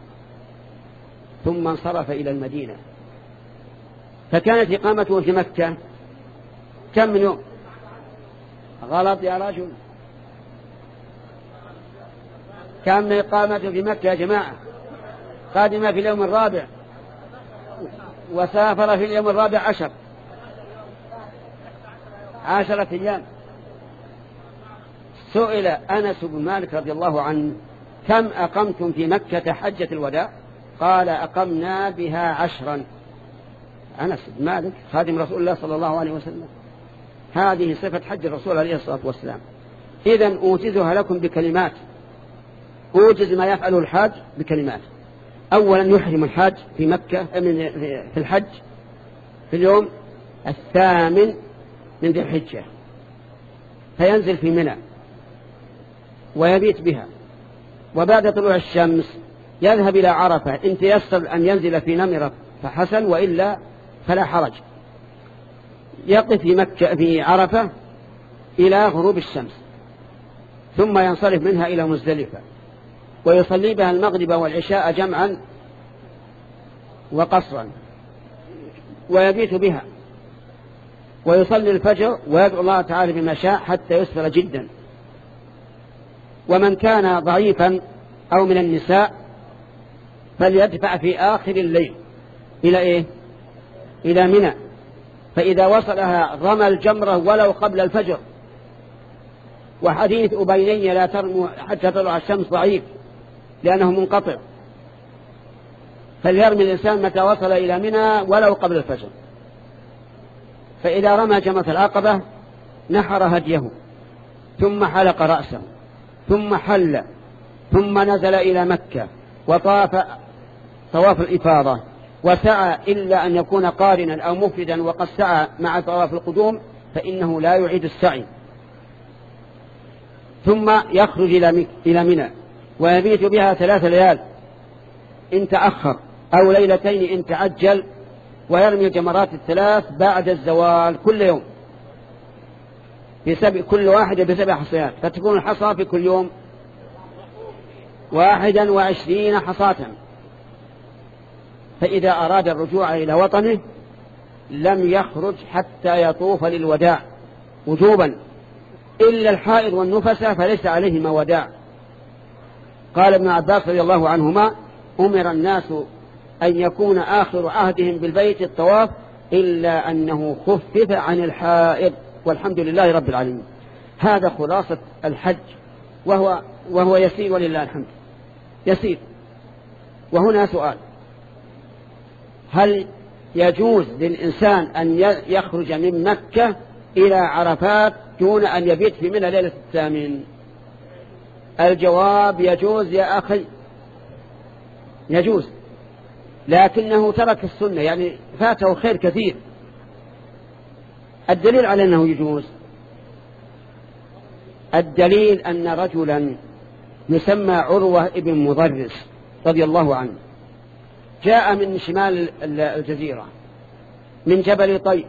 ثم انصرف إلى المدينة. فكانت إقامته في مكة كم من يوم؟ غلط يا رجل، كم من إقامته في مكة يا جماعة؟ قادمة في اليوم الرابع وسافر في اليوم الرابع عشر عشرة أيام. سئل أنس بن مالك رضي الله عنه كم أقمتم في مكة حجة الوداع؟ قال أقمنا بها عشرا. أنس بن مالك خادم رسول الله صلى الله عليه وسلم، هذه صفة حج الرسول عليه الصلاة والسلام. إذن أوجزها لكم بكلمات، أوجز ما يفعله الحاج بكلمات. أولا يحرم الحاج في مكة في الحج في اليوم الثامن من ذي الحجة، فينزل في منى ويبيت بها، وبعد طلوع الشمس يذهب إلى عرفة، إن تيسر أن ينزل في نمرة فحسن، وإلا فلا حرج. يقف في مكة في عرفة إلى غروب الشمس، ثم ينصرف منها إلى مزدلفة ويصلي بها المغرب والعشاء جمعا وقصرا، ويبيت بها ويصلي الفجر ويدعو الله تعالى بما شاء حتى يسفر جدا. ومن كان ضعيفا أو من النساء فليدفع في آخر الليل إلى إيه؟ إلى منى، فإذا وصلها رمى الجمرة ولو قبل الفجر. وحديث أبيني لا ترموا حتى تطلع الشمس ضعيف لأنه منقطع، فليرمي الإنسان متى وصل إلى منى ولو قبل الفجر. فإذا رمى جمرة العقبة نحر هديه، ثم حلق رأسه، ثم حل، ثم نزل إلى مكة وطاف طواف الإفاضة وسعى، إلا أن يكون قارنا أو مفردا وقد سعى مع طواف القدوم فإنه لا يعيد السعي. ثم يخرج إلى منى ويبيت بها ثلاث ليال إن تأخر، أو ليلتين إن تعجل، ويرمي الجمرات الثلاث بعد الزوال كل يوم بسبع، كل واحدة بسبع حصيات، فتكون الحصى في كل يوم واحدا وعشرين حصاة. فإذا أراد الرجوع إلى وطنه لم يخرج حتى يطوف للوداع وجوبا، إلا الحائض والنفسة فليس عليهما وداع. قال ابن عباس رضي الله عنهما أمر الناس أن يكون آخر عهدهم بالبيت الطواف، إلا أنه خفف عن الحائض، والحمد لله رب العالمين. هذا خلاصة الحج، وهو, وهو يسير ولله الحمد يسير. وهنا سؤال: هل يجوز للإنسان أن يخرج من مكة إلى عرفات دون أن يبيت في منى ليلة الثامن؟ الجواب يجوز يا أخي، يجوز، لكنه ترك السنة، يعني فاته خير كثير. الدليل على أنه يجوز، الدليل أن رجلا يسمى عروة ابن مضرس رضي الله عنه جاء من شمال الجزيرة من جبل طي،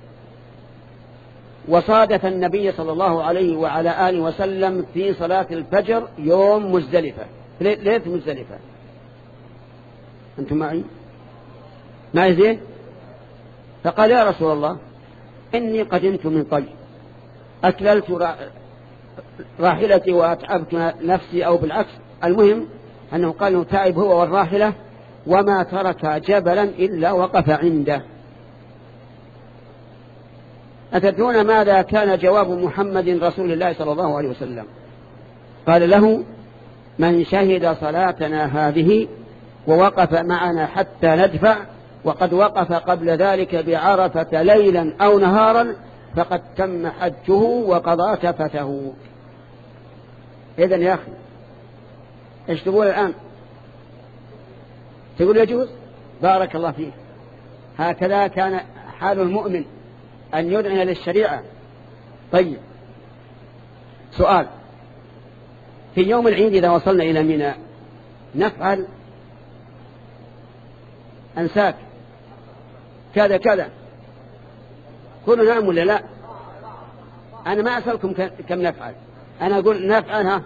وصادف النبي صلى الله عليه وعلى آله وسلم في صلاة الفجر يوم مزدلفة، ليلة مزدلفة. أنتم معي؟ ما يزين؟ فقال: يا رسول الله، إني قدمت من طي، أكللت راحلتي وأتعبت نفسي، أو بالعكس. المهم أنه قال له تعب هو والراحلة، وما ترك جبلا إلا وقف عنده. أتدرون ماذا كان جواب محمد رسول الله صلى الله عليه وسلم؟ قال له: من شهد صلاتنا هذه ووقف معنا حتى ندفع وقد وقف قبل ذلك بعرفة ليلا أو نهارا فقد تم حجه وقضى تفته. إذن يا أخي إيش تقول الآن؟ تقول يجوز؟ بارك الله فيك. هكذا كان حال المؤمن أن يدعن للشريعة. طيب، سؤال: في يوم العيد إذا وصلنا إلى منى نفعل أنساك كذا كذا، كل نعم ولا لا؟ أنا ما أسألكم كم نفعل، أنا أقول نفعلها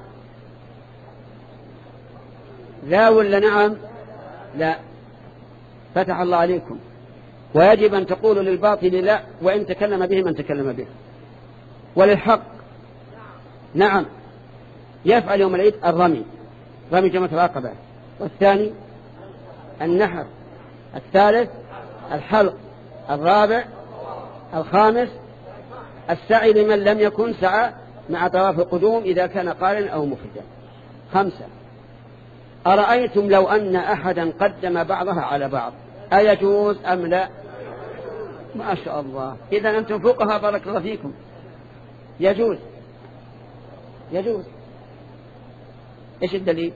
لا ولا نعم؟ لا. فتح الله عليكم. ويجب أن تقولوا للباطل لا وإن تكلم به من تكلم به، وللحق نعم. يفعل يوم العيد الرمي، رمي جمرة العقبة، والثاني النحر، الثالث الحلق، الرابع الخامس السعي لمن لم يكن سعى مع طواف القدوم إذا كان قارن أو مفردا. خمسة: أرأيتم لو أن أحدا قدم بعضها على بعض أيجوز أم لا؟ ما شاء الله، إذا أنتم فقهاء بارك الله فيكم. يجوز يجوز. إيش الدليل؟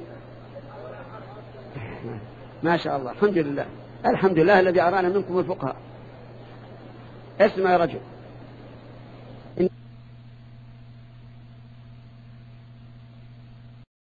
ما شاء الله، الحمد لله الحمد لله الذي أرانا منكم الفقهاء. اسمع يا رجل،